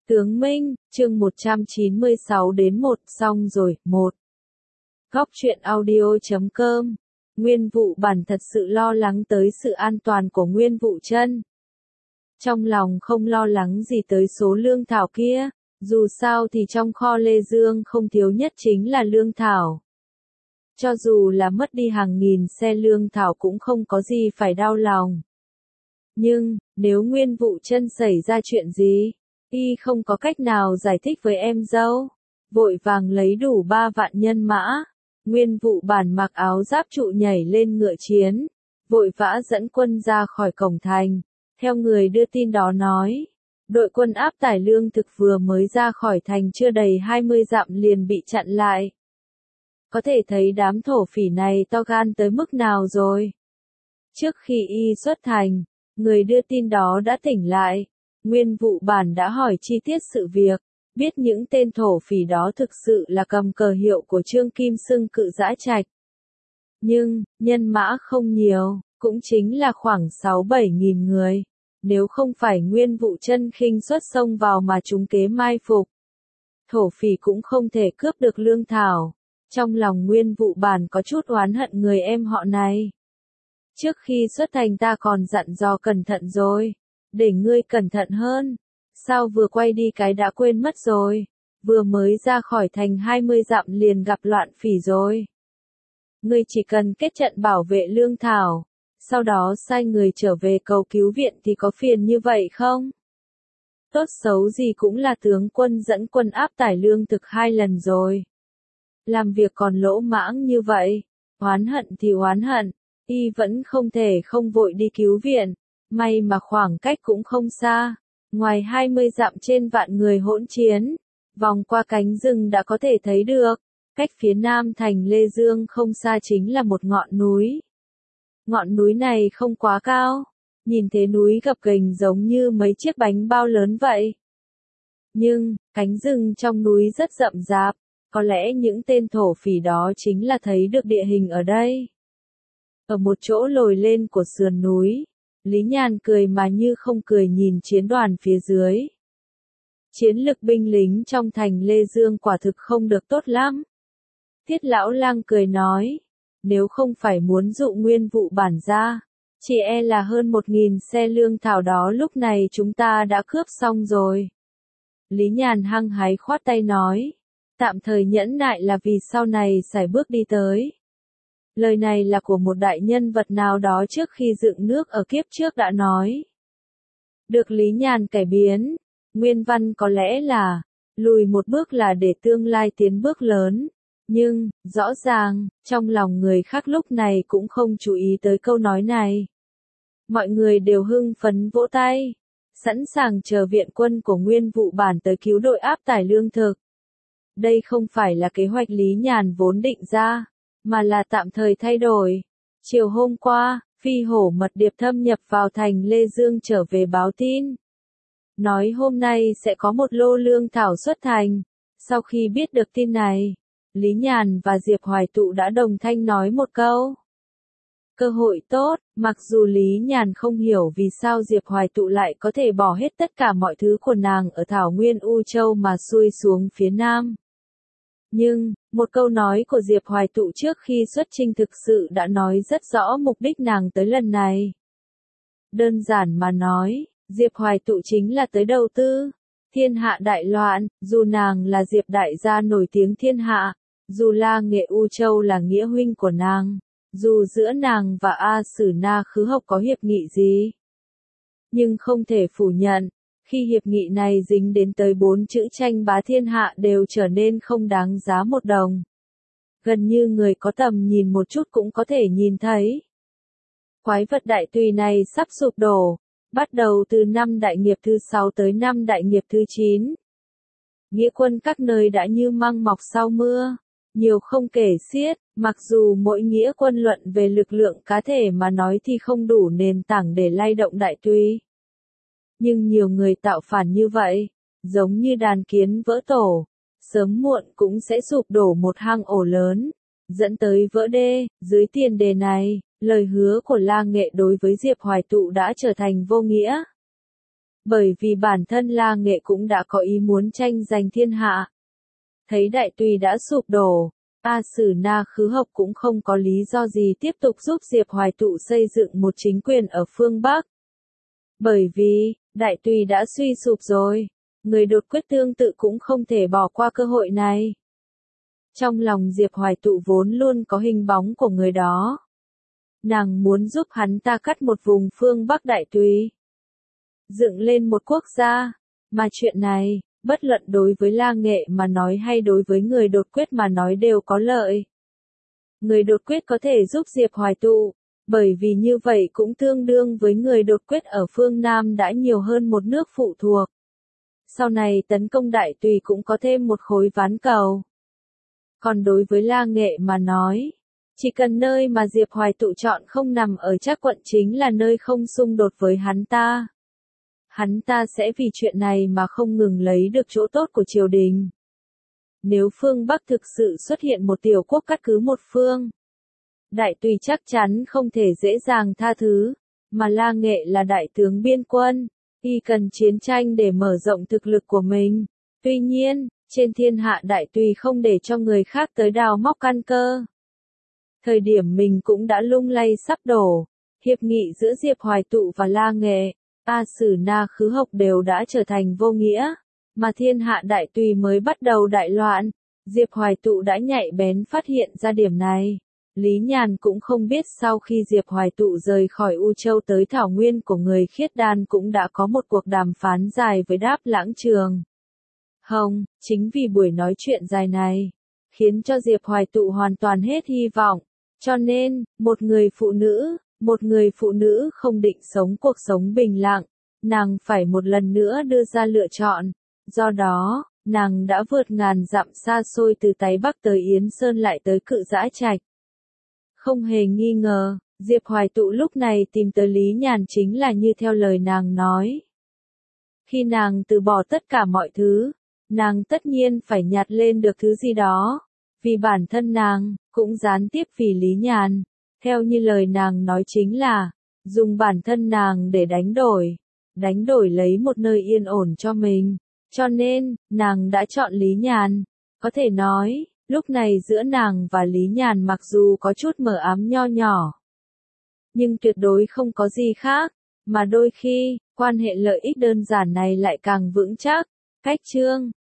Tướng Minh, chương 196 đến 1, xong rồi, 1. Góc truyện audio.com. Nguyên Vụ Bản thật sự lo lắng tới sự an toàn của Nguyên Vụ Chân. Trong lòng không lo lắng gì tới số lương thảo kia, dù sao thì trong kho Lê Dương không thiếu nhất chính là lương thảo. Cho dù là mất đi hàng nghìn xe lương thảo cũng không có gì phải đau lòng. Nhưng, nếu Nguyên Vụ Chân xảy ra chuyện gì, y không có cách nào giải thích với em dâu. Vội vàng lấy đủ 3 vạn nhân mã. Nguyên Vụ Bản mặc áo giáp trụ nhảy lên ngựa chiến, vội vã dẫn quân ra khỏi cổng thành. Theo người đưa tin đó nói, đội quân áp tải lương thực vừa mới ra khỏi thành chưa đầy 20 dặm liền bị chặn lại. Có thể thấy đám thổ phỉ này to gan tới mức nào rồi. Trước khi y xuất thành, người đưa tin đó đã tỉnh lại. Nguyên Vụ Bản đã hỏi chi tiết sự việc, biết những tên thổ phỉ đó thực sự là cầm cờ hiệu của Trương Kim Xưng Cự Dã Trạch. Nhưng, nhân mã không nhiều, cũng chính là khoảng 6-7 nghìn người. Nếu không phải Nguyên Vụ Chân khinh suất xông vào mà chúng kế mai phục, thổ phỉ cũng không thể cướp được lương thảo. Trong lòng Nguyên Vụ Bản có chút oán hận người em họ này. Trước khi xuất thành ta còn dặn dò cẩn thận rồi. Để ngươi cẩn thận hơn. Sao vừa quay đi cái đã quên mất rồi. Vừa mới ra khỏi thành 20 dặm liền gặp loạn phỉ rồi. Ngươi chỉ cần kết trận bảo vệ lương thảo, sau đó sai người trở về cầu cứu viện thì có phiền như vậy không? Tốt xấu gì cũng là tướng quân dẫn quân áp tải lương thực 2 lần rồi. Làm việc còn lỗ mãng như vậy, oán hận thì oán hận, y vẫn không thể không vội đi cứu viện. May mà khoảng cách cũng không xa, ngoài 20 dặm trên vạn người hỗn chiến, vòng qua cánh rừng đã có thể thấy được, cách phía nam thành Lê Dương không xa chính là một ngọn núi. Ngọn núi này không quá cao, nhìn thế núi gập ghềnh giống như mấy chiếc bánh bao lớn vậy. Nhưng, cánh rừng trong núi rất rậm rạp, có lẽ những tên thổ phỉ đó chính là thấy được địa hình ở đây. Ở một chỗ lồi lên của sườn núi, Lý Nhàn cười mà như không cười nhìn chiến đoàn phía dưới. Chiến lực binh lính trong thành Lê Dương quả thực không được tốt lắm. Thiết Lão Lang cười nói, nếu không phải muốn dụ Nguyên Vụ Bản ra, chỉ e là hơn 1.000 xe lương thảo đó lúc này chúng ta đã cướp xong rồi. Lý Nhàn hăng hái khoát tay nói, tạm thời nhẫn nại là vì sau này sải bước đi tới. Lời này là của một đại nhân vật nào đó trước khi dựng nước ở kiếp trước đã nói. Được Lý Nhàn cải biến, nguyên văn có lẽ là, lùi một bước là để tương lai tiến bước lớn. Nhưng, rõ ràng, trong lòng người khác lúc này cũng không chú ý tới câu nói này. Mọi người đều hưng phấn vỗ tay, sẵn sàng chờ viện quân của Nguyên Vụ Bản tới cứu đội áp tải lương thực. Đây không phải là kế hoạch Lý Nhàn vốn định ra, mà là tạm thời thay đổi. Chiều hôm qua, Phi Hổ mật điệp thâm nhập vào thành Lê Dương trở về báo tin. Nói hôm nay sẽ có một lô lương thảo xuất thành. Sau khi biết được tin này, Lý Nhàn và Diệp Hoài Tụ đã đồng thanh nói một câu. Cơ hội tốt, mặc dù Lý Nhàn không hiểu vì sao Diệp Hoài Tụ lại có thể bỏ hết tất cả mọi thứ của nàng ở Thảo Nguyên U Châu mà xuôi xuống phía Nam. Nhưng, một câu nói của Diệp Hoài Tụ trước khi xuất chinh thực sự đã nói rất rõ mục đích nàng tới lần này. Đơn giản mà nói, Diệp Hoài Tụ chính là tới đầu tư. Thiên hạ đại loạn, dù nàng là Diệp đại gia nổi tiếng thiên hạ, dù La Nghệ U Châu là nghĩa huynh của nàng, dù giữa nàng và A Sử Na Khứ Hộc có hiệp nghị gì. Nhưng không thể phủ nhận, khi hiệp nghị này dính đến tới 4 chữ tranh bá thiên hạ đều trở nên không đáng giá một đồng. Gần như người có tầm nhìn một chút cũng có thể nhìn thấy. Quái vật đại tùy này sắp sụp đổ, bắt đầu từ năm đại nghiệp thứ 6 tới năm đại nghiệp thứ 9. Nghĩa quân các nơi đã như măng mọc sau mưa, nhiều không kể xiết, mặc dù mỗi nghĩa quân luận về lực lượng cá thể mà nói thì không đủ nền tảng để lay động đại tùy. Nhưng nhiều người tạo phản như vậy, giống như đàn kiến vỡ tổ, sớm muộn cũng sẽ sụp đổ một hang ổ lớn, dẫn tới vỡ đê. Dưới tiền đề này, lời hứa của La Nghệ đối với Diệp Hoài Tụ đã trở thành vô nghĩa. Bởi vì bản thân La Nghệ cũng đã có ý muốn tranh giành thiên hạ. Thấy đại tùy đã sụp đổ, A Sử Na Khứ Học cũng không có lý do gì tiếp tục giúp Diệp Hoài Tụ xây dựng một chính quyền ở phương Bắc. Bởi vì, đại tùy đã suy sụp rồi, người đột quyết tương tự cũng không thể bỏ qua cơ hội này. Trong lòng Diệp Hoài Tụ vốn luôn có hình bóng của người đó. Nàng muốn giúp hắn ta cắt một vùng phương Bắc đại tùy, dựng lên một quốc gia, mà chuyện này, bất luận đối với La Nghệ mà nói hay đối với người đột quyết mà nói đều có lợi. Người đột quyết có thể giúp Diệp Hoài Tụ, bởi vì như vậy cũng tương đương với người đột quyết ở phương Nam đã nhiều hơn một nước phụ thuộc. Sau này tấn công đại tùy cũng có thêm một khối ván cầu. Còn đối với La Nghệ mà nói, chỉ cần nơi mà Diệp Hoài Tụ chọn không nằm ở Trác quận chính là nơi không xung đột với hắn ta. Hắn ta sẽ vì chuyện này mà không ngừng lấy được chỗ tốt của triều đình. Nếu phương Bắc thực sự xuất hiện một tiểu quốc cắt cứ một phương, đại tùy chắc chắn không thể dễ dàng tha thứ, mà La Nghệ là đại tướng biên quân, y cần chiến tranh để mở rộng thực lực của mình. Tuy nhiên, trên thiên hạ đại tùy không để cho người khác tới đào móc căn cơ. Thời điểm mình cũng đã lung lay sắp đổ, hiệp nghị giữa Diệp Hoài Tụ và La Nghệ, A Sử Na Khứ Học đều đã trở thành vô nghĩa, mà thiên hạ đại tùy mới bắt đầu đại loạn. Diệp Hoài Tụ đã nhạy bén phát hiện ra điểm này. Lý Nhàn cũng không biết sau khi Diệp Hoài Tụ rời khỏi U Châu tới thảo nguyên của người Khiết Đan cũng đã có một cuộc đàm phán dài với Đáp Lãng Trường Hồng. Chính vì buổi nói chuyện dài này, khiến cho Diệp Hoài Tụ hoàn toàn hết hy vọng. Cho nên, một người phụ nữ không định sống cuộc sống bình lặng, nàng phải một lần nữa đưa ra lựa chọn. Do đó, nàng đã vượt ngàn dặm xa xôi từ Tây Bắc tới Yến Sơn lại tới Cự Giã Trạch. Không hề nghi ngờ, Diệp Hoài Tụ lúc này tìm tới Lý Nhàn chính là như theo lời nàng nói. Khi nàng từ bỏ tất cả mọi thứ, nàng tất nhiên phải nhặt lên được thứ gì đó. Vì bản thân nàng, cũng gián tiếp vì Lý Nhàn. Theo như lời nàng nói chính là, dùng bản thân nàng để đánh đổi lấy một nơi yên ổn cho mình. Cho nên, nàng đã chọn Lý Nhàn. Có thể nói, lúc này giữa nàng và Lý Nhàn mặc dù có chút mờ ám nho nhỏ, nhưng tuyệt đối không có gì khác, mà đôi khi, quan hệ lợi ích đơn giản này lại càng vững chắc. Cách chương